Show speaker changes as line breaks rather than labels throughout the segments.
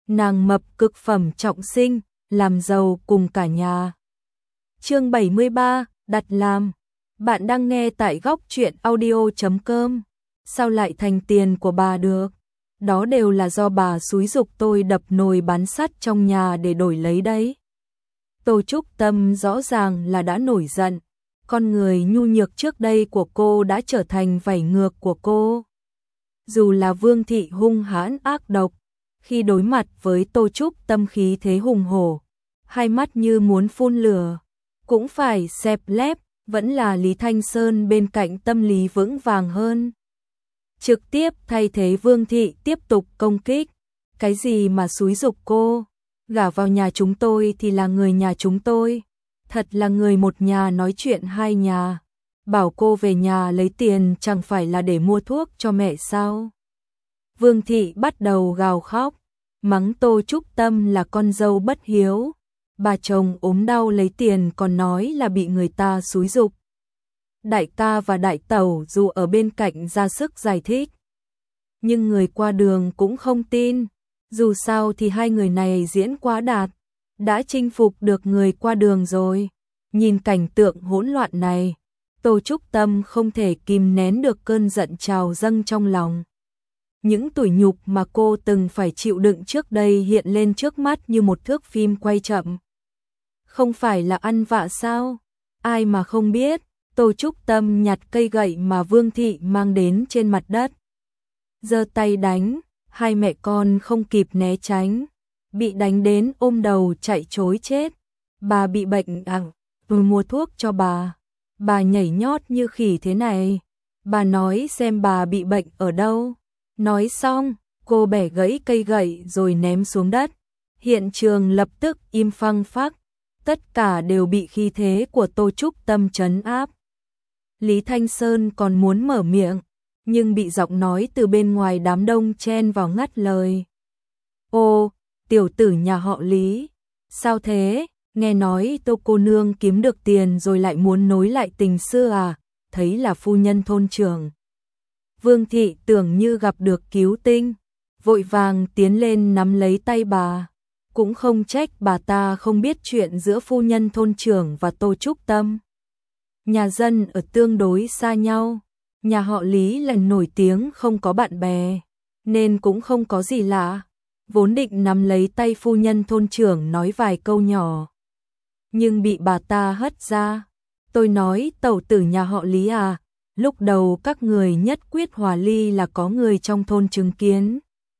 nàng mập cực phẩm trọng sinh, làm giàu cùng cả nhà. Chương 73, đặt làm. Bạn đang nghe tại góc truyện audio.com. Sao lại thành tiền của bà được? Đó đều là do bà xúi giục tôi đập nồi bán sắt trong nhà để đổi lấy đấy. Tô Trúc Tâm rõ ràng là đã nổi giận. Con người nhu nhược trước đây của cô đã trở thành vảy ngược của cô. Dù là Vương Thị hung hãn ác độc, khi đối mặt với Tô Trúc Tâm khí thế hùng hổ, hai mắt như muốn phun lửa, cũng phải xẹp lép, vẫn là Lý Thanh Sơn bên cạnh tâm lý vững vàng hơn. Trực tiếp thay thế Vương Thị tiếp tục công kích. Cái gì mà xúi giục cô? Gả vào nhà chúng tôi thì là người nhà chúng tôi. Thật là người một nhà nói chuyện hai nhà. Bảo cô về nhà lấy tiền chẳng phải là để mua thuốc cho mẹ sao? Vương Thị bắt đầu gào khóc, mắng Tô Trúc Tâm là con dâu bất hiếu. Bà chồng ốm đau lấy tiền còn nói là bị người ta xúi giục. Đại ca và đại tẩu dù ở bên cạnh ra sức giải thích, nhưng người qua đường cũng không tin. Dù sao thì hai người này diễn quá đạt, đã chinh phục được người qua đường rồi. Nhìn cảnh tượng hỗn loạn này, Tô Trúc Tâm không thể kìm nén được cơn giận trào dâng trong lòng. Những tủi nhục mà cô từng phải chịu đựng trước đây hiện lên trước mắt như một thước phim quay chậm. Không phải là ăn vạ sao? Ai mà không biết. Tô Trúc Tâm nhặt cây gậy mà Vương Thị mang đến trên mặt đất, giơ tay đánh. Hai mẹ con không kịp né tránh, bị đánh đến ôm đầu chạy trối chết. Bà bị bệnh tôi mua thuốc cho bà. Bà nhảy nhót như khỉ thế này. Bà nói xem bà bị bệnh ở đâu. Nói xong, cô bẻ gãy cây gậy rồi ném xuống đất. Hiện trường lập tức im phăng phắc. Tất cả đều bị khí thế của Tô Trúc Tâm trấn áp. Lý Thanh Sơn còn muốn mở miệng, nhưng bị giọng nói từ bên ngoài đám đông chen vào ngắt lời. Ô, tiểu tử nhà họ Lý, sao thế? Nghe nói Tô cô nương kiếm được tiền rồi lại muốn nối lại tình xưa à? Thấy là phu nhân thôn trưởng. Vương Thị tưởng như gặp được cứu tinh, vội vàng tiến lên nắm lấy tay bà. Cũng không trách bà ta không biết chuyện giữa phu nhân thôn trưởng và Tô Trúc Tâm. Nhà dân ở tương đối xa nhau. Nhà họ Lý là nổi tiếng không có bạn bè, nên cũng không có gì lạ. Vốn định nắm lấy tay phu nhân thôn trưởng nói vài câu nhỏ, nhưng bị bà ta hất ra. Tôi nói tẩu tử nhà họ Lý à, lúc đầu các người nhất quyết hòa ly là có người trong thôn chứng kiến.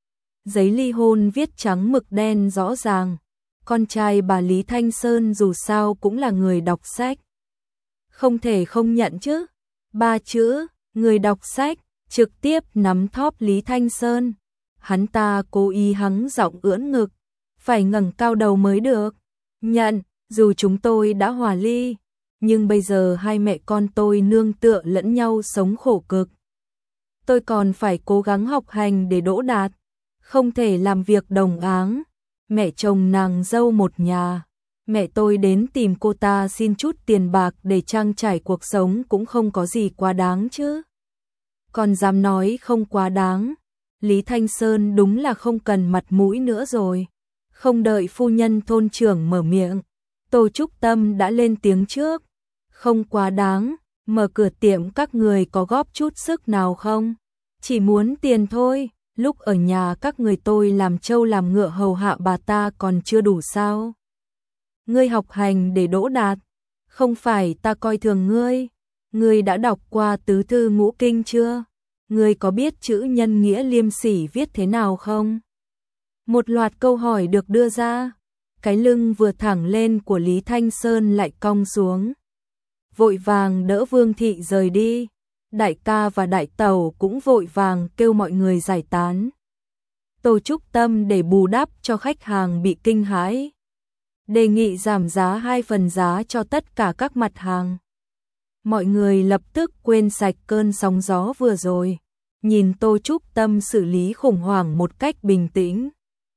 Giấy ly hôn viết trắng mực đen rõ ràng. Con trai bà Lý Thanh Sơn dù sao cũng là người đọc sách. Không thể không nhận chứ. 3 chữ, người đọc sách, trực tiếp nắm thóp Lý Thanh Sơn. Hắn ta cố ý hắng giọng ưỡn ngực, phải ngẩng cao đầu mới được. Nhận, dù chúng tôi đã hòa ly, nhưng bây giờ hai mẹ con tôi nương tựa lẫn nhau sống khổ cực. Tôi còn phải cố gắng học hành để đỗ đạt, không thể làm việc đồng áng. Mẹ chồng nàng dâu một nhà, mẹ tôi đến tìm cô ta xin chút tiền bạc để trang trải cuộc sống cũng không có gì quá đáng chứ. Còn dám nói không quá đáng, Lý Thanh Sơn đúng là không cần mặt mũi nữa rồi. Không đợi phu nhân thôn trưởng mở miệng, Tô Trúc Tâm đã lên tiếng trước. Không quá đáng, mở cửa tiệm các người có góp chút sức nào không? Chỉ muốn tiền thôi, lúc ở nhà các người tôi làm trâu làm ngựa hầu hạ bà ta còn chưa đủ sao? Ngươi học hành để đỗ đạt, không phải ta coi thường ngươi. Ngươi đã đọc qua tứ thư ngũ kinh chưa? Ngươi có biết chữ nhân nghĩa liêm sỉ viết thế nào không? Một loạt câu hỏi được đưa ra. Cái lưng vừa thẳng lên của Lý Thanh Sơn lại cong xuống. Vội vàng đỡ Vương Thị rời đi. Đại ca và đại tẩu cũng vội vàng kêu mọi người giải tán. Tô Trúc Tâm để bù đắp cho khách hàng bị kinh hãi, đề nghị giảm giá 2 phần giá cho tất cả các mặt hàng. Mọi người lập tức quên sạch cơn sóng gió vừa rồi, nhìn Tô Trúc Tâm xử lý khủng hoảng một cách bình tĩnh.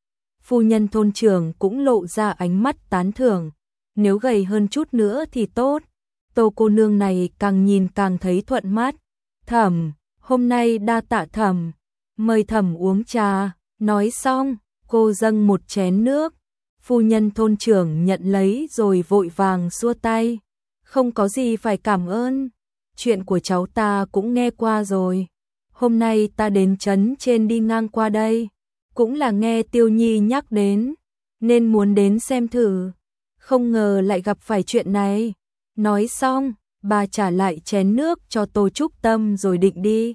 Phu nhân thôn trưởng cũng lộ ra ánh mắt tán thưởng, nếu gầy hơn chút nữa thì tốt. Tô cô nương này càng nhìn càng thấy thuận mắt. Thẩm, hôm nay đa tạ thẩm, mời thẩm uống trà. Nói xong, Cô dâng một chén nước, phu nhân thôn trưởng nhận lấy rồi vội vàng xua tay. Không có gì phải cảm ơn, chuyện của cháu ta cũng nghe qua rồi. Hôm nay ta đến trấn trên đi ngang qua đây, cũng là nghe Tiêu Nhi nhắc đến, nên muốn đến xem thử. Không ngờ lại gặp phải chuyện này. Nói xong, bà trả lại chén nước cho Tô Trúc Tâm rồi định đi.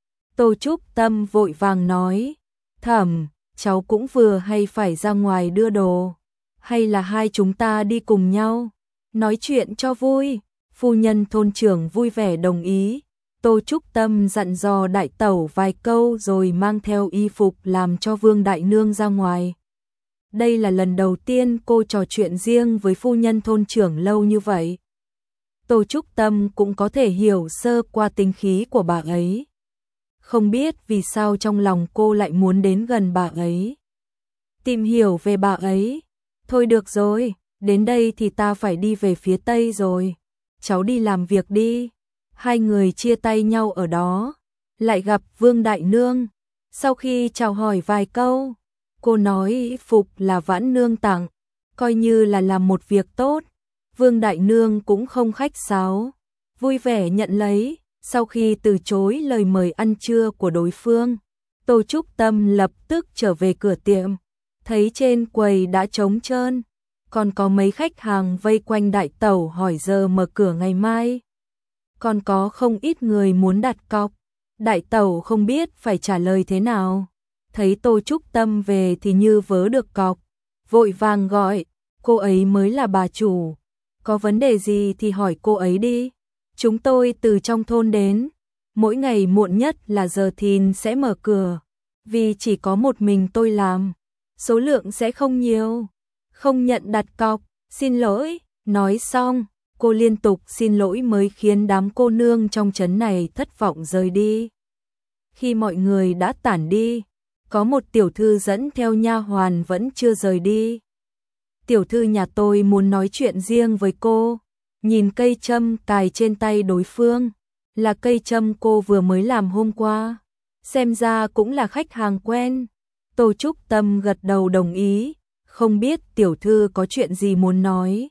Tô Trúc Tâm vội vàng nói, Thẩm, cháu cũng vừa hay phải ra ngoài đưa đồ, hay là hai chúng ta đi cùng nhau, nói chuyện cho vui. Phu nhân thôn trưởng vui vẻ đồng ý. Tô Trúc Tâm dặn dò đại tẩu vài câu rồi mang theo y phục làm cho Vương Đại Nương ra ngoài. Đây là lần đầu tiên cô trò chuyện riêng với phu nhân thôn trưởng lâu như vậy. Tô Trúc Tâm cũng có thể hiểu sơ qua tính khí của bà ấy. Không biết vì sao trong lòng cô lại muốn đến gần bà ấy, tìm hiểu về bà ấy. Thôi được rồi, đến đây thì ta phải đi về phía Tây rồi. Cháu đi làm việc đi. Hai người chia tay nhau ở đó, lại gặp Vương Đại Nương. Sau khi chào hỏi vài câu, cô nói phục là Vãn Nương tặng, coi như là làm một việc tốt. Vương Đại Nương cũng không khách sáo, vui vẻ nhận lấy. Sau khi từ chối lời mời ăn trưa của đối phương, Tô Trúc Tâm lập tức trở về cửa tiệm, thấy trên quầy đã trống trơn, còn có mấy khách hàng vây quanh đại tẩu hỏi giờ mở cửa ngày mai. Còn có không ít người muốn đặt cọc, đại tẩu không biết phải trả lời thế nào. Thấy Tô Trúc Tâm về thì như vớ được cọc, vội vàng gọi, cô ấy mới là bà chủ, có vấn đề gì thì hỏi cô ấy đi. Chúng tôi từ trong thôn đến, mỗi ngày muộn nhất là giờ thìn sẽ mở cửa, vì chỉ có một mình tôi làm, số lượng sẽ không nhiều, không nhận đặt cọc, xin lỗi. Nói xong, cô liên tục xin lỗi mới khiến đám cô nương trong trấn này thất vọng rời đi. Khi mọi người đã tản đi, có một tiểu thư dẫn theo nha hoàn vẫn chưa rời đi. Tiểu thư nhà tôi muốn nói chuyện riêng với cô. Nhìn cây châm cài trên tay đối phương, là cây châm cô vừa mới làm hôm qua, xem ra cũng là khách hàng quen. Tô Trúc Tâm gật đầu đồng ý, không biết tiểu thư có chuyện gì muốn nói.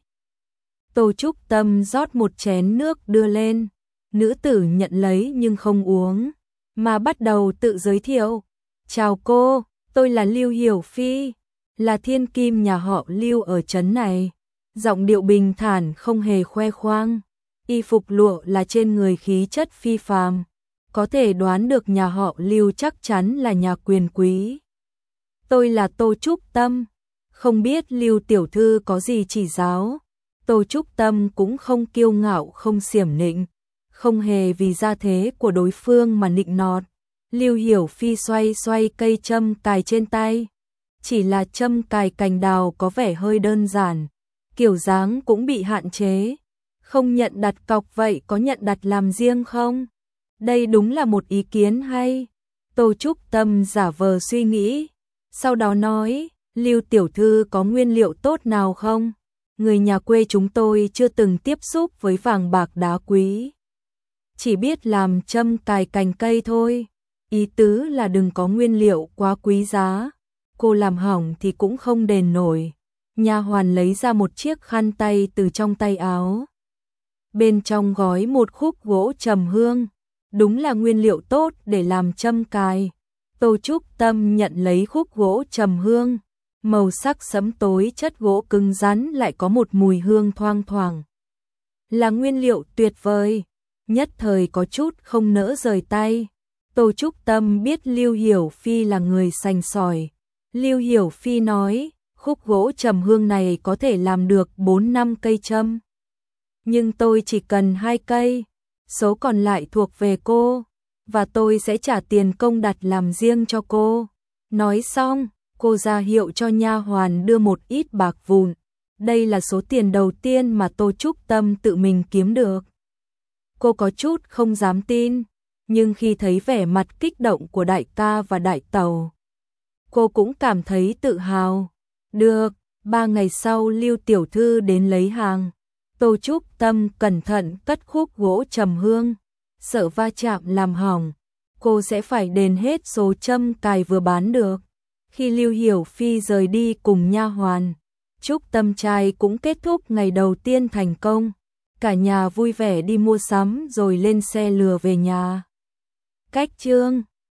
Tô Trúc Tâm rót một chén nước đưa lên, nữ tử nhận lấy nhưng không uống, mà bắt đầu tự giới thiệu. Chào cô, tôi là Lưu Hiểu Phi, là thiên kim nhà họ Lưu ở trấn này. Giọng điệu bình thản không hề khoe khoang, y phục lụa là trên người khí chất phi phàm, có thể đoán được nhà họ Lưu chắc chắn là nhà quyền quý. Tôi là Tô Trúc Tâm, không biết Lưu tiểu thư có gì chỉ giáo. Tô Trúc Tâm cũng không kiêu ngạo không xiểm nịnh, không hề vì gia thế của đối phương mà nịnh nọt. Lưu Hiểu Phi xoay xoay cây châm cài trên tay, chỉ là châm cài cành đào có vẻ hơi đơn giản, kiểu dáng cũng bị hạn chế. Không nhận đặt cọc vậy có nhận đặt làm riêng không? Đây đúng là một ý kiến hay. Tô Trúc Tâm giả vờ suy nghĩ, sau đó nói, Lưu tiểu thư có nguyên liệu tốt nào không? Người nhà quê chúng tôi chưa từng tiếp xúc với vàng bạc đá quý, chỉ biết làm châm cài cành cây thôi. Ý tứ là đừng có nguyên liệu quá quý giá, cô làm hỏng thì cũng không đền nổi. Nha hoàn lấy ra một chiếc khăn tay từ trong tay áo, bên trong gói một khúc gỗ trầm hương, đúng là nguyên liệu tốt để làm châm cài. Tô Trúc Tâm nhận lấy khúc gỗ trầm hương, màu sắc sẫm tối, chất gỗ cứng rắn lại có một mùi hương thoang thoảng, là nguyên liệu tuyệt vời, nhất thời có chút không nỡ rời tay. Tô Trúc Tâm biết Lưu Hiểu Phi là người sành sỏi. Lưu Hiểu Phi nói, khúc gỗ trầm hương này có thể làm được 4-5 cây châm, nhưng tôi chỉ cần 2 cây, số còn lại thuộc về cô, và tôi sẽ trả tiền công đặt làm riêng cho cô. Nói xong, cô ra hiệu cho nha hoàn đưa một ít bạc vụn. Đây là số tiền đầu tiên mà Tô Trúc Tâm tự mình kiếm được. Cô có chút không dám tin, nhưng khi thấy vẻ mặt kích động của đại ca và đại tẩu, cô cũng cảm thấy tự hào. Được, 3 ngày sau Lưu tiểu thư đến lấy hàng. Tô Trúc Tâm cẩn thận cất khúc gỗ trầm hương, sợ va chạm làm hỏng, cô sẽ phải đền hết số châm cài vừa bán được. Khi Lưu Hiểu Phi rời đi cùng nha hoàn, Trúc Tâm trai cũng kết thúc ngày đầu tiên thành công. Cả nhà vui vẻ đi mua sắm rồi lên xe lừa về nhà. Cách chương